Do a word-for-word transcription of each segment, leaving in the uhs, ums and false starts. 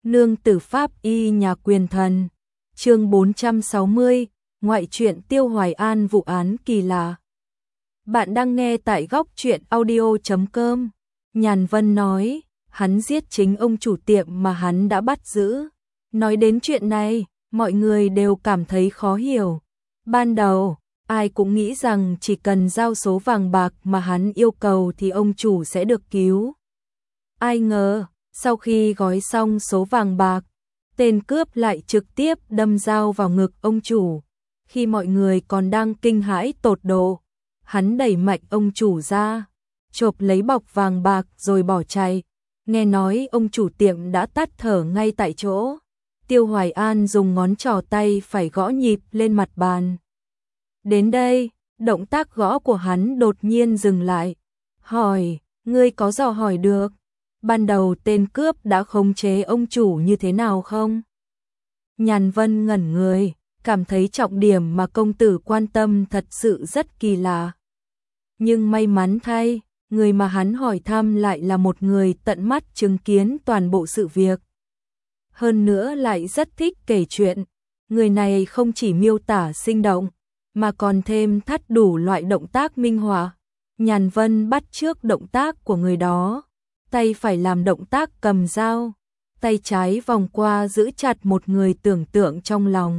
Nương tử pháp y nhà quyền thần. Chương bốn trăm sáu mươi, ngoại truyện Tiêu Hoài An vụ án kỳ lạ. Bạn đang nghe tại góc truyện audio chấm com. Nhàn Vân nói, hắn giết chính ông chủ tiệm mà hắn đã bắt giữ. Nói đến chuyện này, mọi người đều cảm thấy khó hiểu. Ban đầu, ai cũng nghĩ rằng chỉ cần giao số vàng bạc mà hắn yêu cầu thì ông chủ sẽ được cứu. Ai ngờ, sau khi gói xong số vàng bạc, tên cướp lại trực tiếp đâm dao vào ngực ông chủ. Khi mọi người còn đang kinh hãi tột độ, hắn đẩy mạnh ông chủ ra, chộp lấy bọc vàng bạc rồi bỏ chạy. Nghe nói ông chủ tiệm đã tắt thở ngay tại chỗ. Tiêu Hoài An dùng ngón trỏ tay phải gõ nhịp lên mặt bàn. Đến đây, động tác gõ của hắn đột nhiên dừng lại. Hỏi, ngươi có dò hỏi được ban đầu tên cướp đã khống chế ông chủ như thế nào không? Nhàn Vân ngẩn người, cảm thấy trọng điểm mà công tử quan tâm thật sự rất kỳ lạ. Nhưng may mắn thay, người mà hắn hỏi thăm lại là một người tận mắt chứng kiến toàn bộ sự việc. Hơn nữa lại rất thích kể chuyện. Người này không chỉ miêu tả sinh động, mà còn thêm thắt đủ loại động tác minh họa. Nhàn Vân bắt chước động tác của người đó. Tay phải làm động tác cầm dao, tay trái vòng qua giữ chặt một người tưởng tượng trong lòng.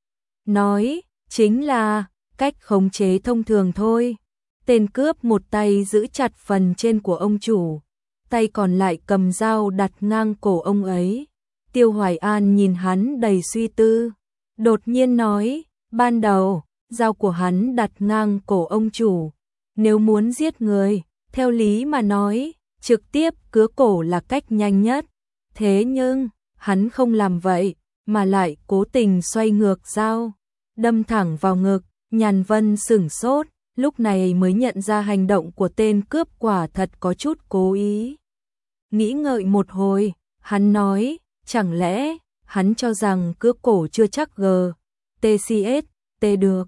Nói, chính là cách khống chế thông thường thôi. Tên cướp một tay giữ chặt phần trên của ông chủ, tay còn lại cầm dao đặt ngang cổ ông ấy. Tiêu Hoài An nhìn hắn đầy suy tư, đột nhiên nói, ban đầu, dao của hắn đặt ngang cổ ông chủ. Nếu muốn giết người, theo lý mà nói, trực tiếp cứa cổ là cách nhanh nhất. Thế nhưng, hắn không làm vậy, mà lại cố tình xoay ngược dao, đâm thẳng vào ngực. Nhàn Vân sửng sốt, lúc này mới nhận ra hành động của tên cướp quả thật có chút cố ý. Nghĩ ngợi một hồi, hắn nói, chẳng lẽ, hắn cho rằng cứa cổ chưa chắc gờ, tê xê ét, tê được.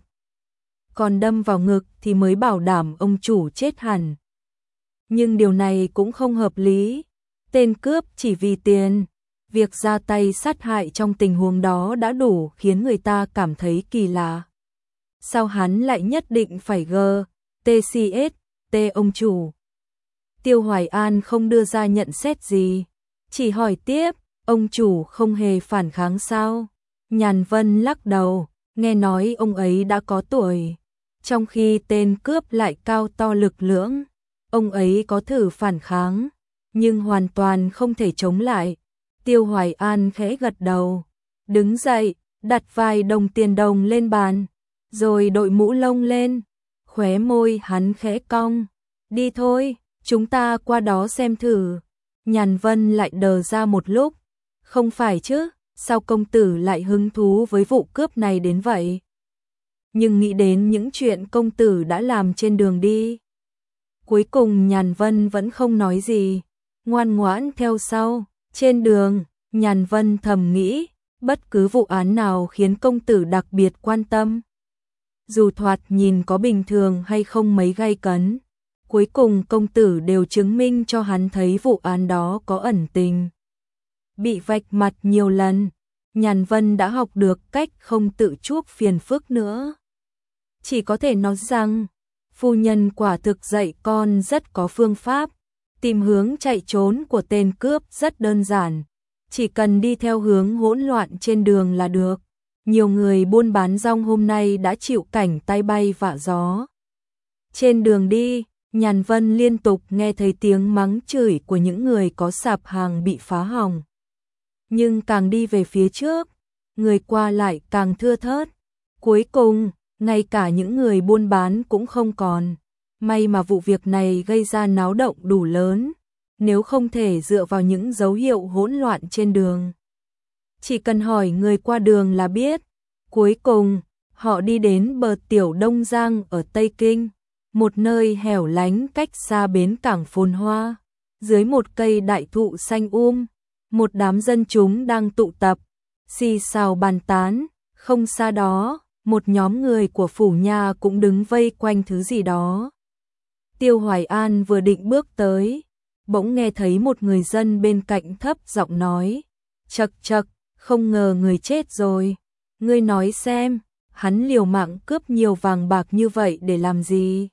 Còn đâm vào ngực thì mới bảo đảm ông chủ chết hẳn. Nhưng điều này cũng không hợp lý. Tên cướp chỉ vì tiền, việc ra tay sát hại trong tình huống đó đã đủ khiến người ta cảm thấy kỳ lạ. Sao hắn lại nhất định phải gờ, tê xê ét, tê ông chủ? Tiêu Hoài An không đưa ra nhận xét gì, chỉ hỏi tiếp, ông chủ không hề phản kháng sao? Nhàn Vân lắc đầu, nghe nói ông ấy đã có tuổi, trong khi tên cướp lại cao to lực lưỡng. Ông ấy có thử phản kháng, nhưng hoàn toàn không thể chống lại. Tiêu Hoài An khẽ gật đầu, đứng dậy, đặt vài đồng tiền đồng lên bàn, rồi đội mũ lông lên, khóe môi hắn khẽ cong. Đi thôi, chúng ta qua đó xem thử. Nhàn Vân lại đờ ra một lúc, không phải chứ, sao công tử lại hứng thú với vụ cướp này đến vậy? Nhưng nghĩ đến những chuyện công tử đã làm trên đường đi. Cuối cùng Nhàn Vân vẫn không nói gì, ngoan ngoãn theo sau. Trên đường, Nhàn Vân thầm nghĩ, bất cứ vụ án nào khiến công tử đặc biệt quan tâm, dù thoạt nhìn có bình thường hay không mấy gay cấn, cuối cùng công tử đều chứng minh cho hắn thấy vụ án đó có ẩn tình. Bị vạch mặt nhiều lần, Nhàn Vân đã học được cách không tự chuốc phiền phức nữa. Chỉ có thể nói rằng, phu nhân quả thực dạy con rất có phương pháp. Tìm hướng chạy trốn của tên cướp rất đơn giản, chỉ cần đi theo hướng hỗn loạn trên đường là được. Nhiều người buôn bán rong hôm nay đã chịu cảnh tay bay vạ gió. Trên đường đi, Nhàn Vân liên tục nghe thấy tiếng mắng chửi của những người có sạp hàng bị phá hỏng. Nhưng càng đi về phía trước, người qua lại càng thưa thớt. Cuối cùng, ngay cả những người buôn bán cũng không còn. May mà vụ việc này gây ra náo động đủ lớn, nếu không thể dựa vào những dấu hiệu hỗn loạn trên đường. Chỉ cần hỏi người qua đường là biết. Cuối cùng, họ đi đến bờ tiểu Đông Giang ở Tây Kinh, một nơi hẻo lánh cách xa bến cảng phồn hoa. Dưới một cây đại thụ xanh um, một đám dân chúng đang tụ tập, xì xào bàn tán. Không xa đó, một nhóm người của phủ nha cũng đứng vây quanh thứ gì đó. Tiêu Hoài An vừa định bước tới, bỗng nghe thấy một người dân bên cạnh thấp giọng nói, Chậc chậc, không ngờ người chết rồi. Ngươi nói xem, hắn liều mạng cướp nhiều vàng bạc như vậy để làm gì?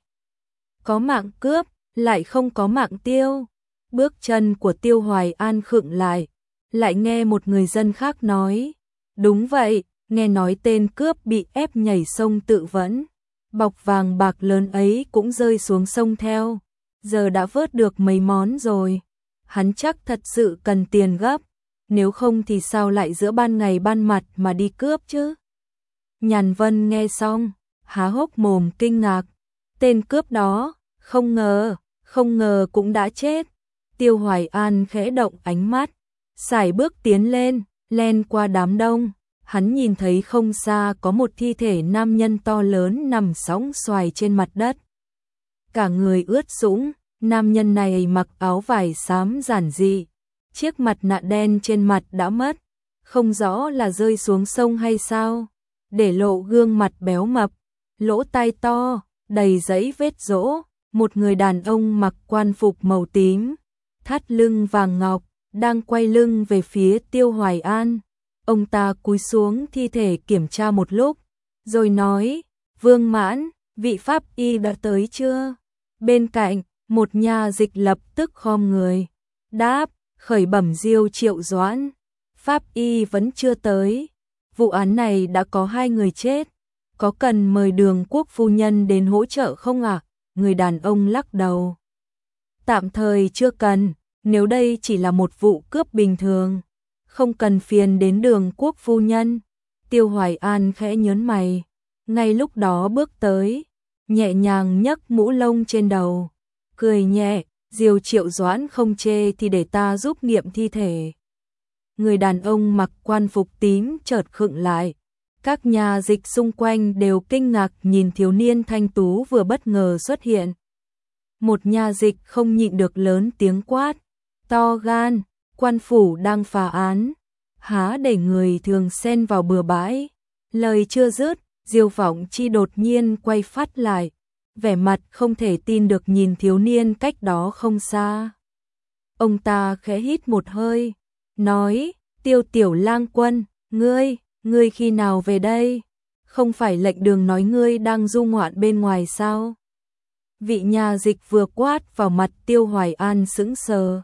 Có mạng cướp, lại không có mạng tiêu. Bước chân của Tiêu Hoài An khựng lại, lại nghe một người dân khác nói. Đúng vậy, nghe nói tên cướp bị ép nhảy sông tự vẫn. Bọc vàng bạc lớn ấy cũng rơi xuống sông theo. Giờ đã vớt được mấy món rồi. Hắn chắc thật sự cần tiền gấp. Nếu không thì sao lại giữa ban ngày ban mặt mà đi cướp chứ? Nhàn Vân nghe xong, há hốc mồm kinh ngạc. Tên cướp đó, không ngờ, không ngờ cũng đã chết. Tiêu Hoài An khẽ động ánh mắt, sải bước tiến lên, len qua đám đông. Hắn nhìn thấy không xa có một thi thể nam nhân to lớn nằm sóng xoài trên mặt đất. Cả người ướt sũng, nam nhân này mặc áo vải xám giản dị. Chiếc mặt nạ đen trên mặt đã mất, không rõ là rơi xuống sông hay sao. Để lộ gương mặt béo mập, lỗ tai to, đầy dãy vết rỗ. Một người đàn ông mặc quan phục màu tím, thắt lưng vàng ngọc, đang quay lưng về phía Tiêu Hoài An. Ông ta cúi xuống thi thể kiểm tra một lúc, rồi nói, Vương Mãn, vị pháp y đã tới chưa? Bên cạnh, một nha dịch lập tức khom người, đáp, khởi bẩm Diêu Triệu Doãn, pháp y vẫn chưa tới. Vụ án này đã có hai người chết, có cần mời Đường Quốc phu nhân đến hỗ trợ không ạ? À? Người đàn ông lắc đầu. Tạm thời chưa cần, nếu đây chỉ là một vụ cướp bình thường, không cần phiền đến Đường Quốc phu nhân. Tiêu Hoài An khẽ nhớn mày, ngay lúc đó bước tới, nhẹ nhàng nhấc mũ lông trên đầu, cười nhẹ, Diêu Triệu Doãn không chê thì để ta giúp nghiệm thi thể. Người đàn ông mặc quan phục tím chợt khựng lại. Các nhà dịch xung quanh đều kinh ngạc nhìn thiếu niên thanh tú vừa bất ngờ xuất hiện. Một nhà dịch không nhịn được lớn tiếng quát, to gan, quan phủ đang phá án, há để người thường xen vào bừa bãi. Lời chưa dứt, Diêu Vọng Chi đột nhiên quay phát lại, vẻ mặt không thể tin được nhìn thiếu niên cách đó không xa. Ông ta khẽ hít một hơi, nói, Tiêu tiểu lang quân, ngươi, ngươi khi nào về đây? Không phải lệnh đường nói ngươi đang du ngoạn bên ngoài sao? Vị nhà dịch vừa quát vào mặt Tiêu Hoài An sững sờ.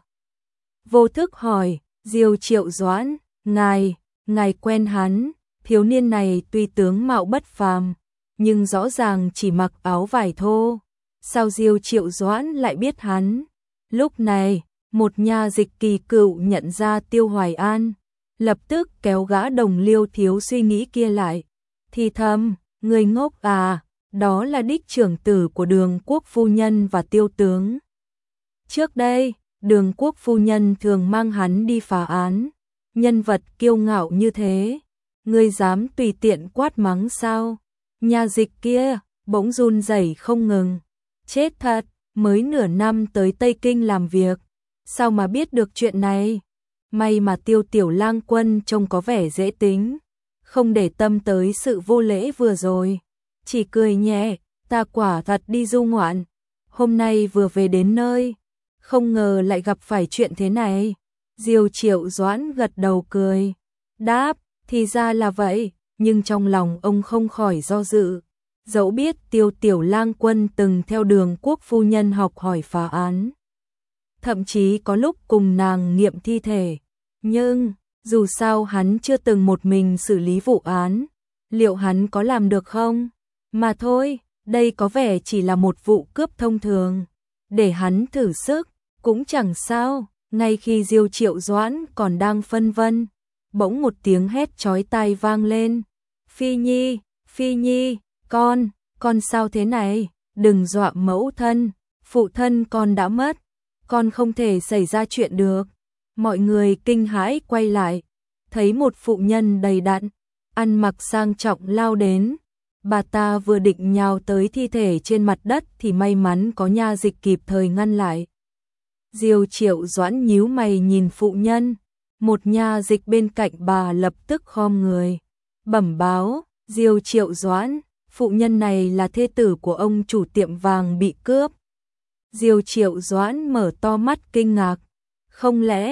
Vô thức hỏi, Diêu Triệu Doãn, ngài, ngài quen hắn? Thiếu niên này tuy tướng mạo bất phàm, nhưng rõ ràng chỉ mặc áo vải thô. Sao Diêu Triệu Doãn lại biết hắn? Lúc này, một nhà dịch kỳ cựu nhận ra Tiêu Hoài An, lập tức kéo gã đồng liêu thiếu suy nghĩ kia lại. Thì thầm, người ngốc à, đó là đích trưởng tử của Đường Quốc phu nhân và Tiêu tướng. Trước đây, Đường Quốc phu nhân thường mang hắn đi phá án. Nhân vật kiêu ngạo như thế, ngươi dám tùy tiện quát mắng sao? Nhà dịch kia bỗng run rẩy không ngừng. Chết thật, mới nửa năm tới Tây Kinh làm việc, sao mà biết được chuyện này? May mà Tiêu tiểu lang quân trông có vẻ dễ tính, không để tâm tới sự vô lễ vừa rồi, chỉ cười nhẹ, ta quả thật đi du ngoạn, hôm nay vừa về đến nơi, không ngờ lại gặp phải chuyện thế này. Diêu Triệu Doãn gật đầu cười, đáp, thì ra là vậy, nhưng trong lòng ông không khỏi do dự. Dẫu biết Tiêu tiểu lang quân từng theo Đường Quốc phu nhân học hỏi phá án, thậm chí có lúc cùng nàng nghiệm thi thể, nhưng dù sao hắn chưa từng một mình xử lý vụ án, liệu hắn có làm được không? Mà thôi, đây có vẻ chỉ là một vụ cướp thông thường, để hắn thử sức cũng chẳng sao. Ngay khi Diêu Triệu Doãn còn đang phân vân, bỗng một tiếng hét chói tai vang lên. Phi Nhi, Phi Nhi, con, con sao thế này? Đừng dọa mẫu thân, phụ thân con đã mất, con không thể xảy ra chuyện được. Mọi người kinh hãi quay lại, thấy một phụ nhân đầy đặn, ăn mặc sang trọng lao đến. Bà ta vừa định nhào tới thi thể trên mặt đất thì may mắn có nha dịch kịp thời ngăn lại. Diêu Triệu Doãn nhíu mày nhìn phụ nhân, một nha dịch bên cạnh bà lập tức khom người, bẩm báo, Diêu Triệu Doãn, phụ nhân này là thê tử của ông chủ tiệm vàng bị cướp. Diêu Triệu Doãn mở to mắt kinh ngạc, không lẽ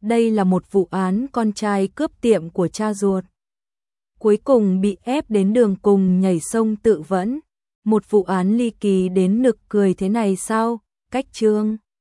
Đây là một vụ án con trai cướp tiệm của cha ruột, cuối cùng bị ép đến đường cùng nhảy sông tự vẫn. Một vụ án ly kỳ đến nực cười thế này sao? Cách chương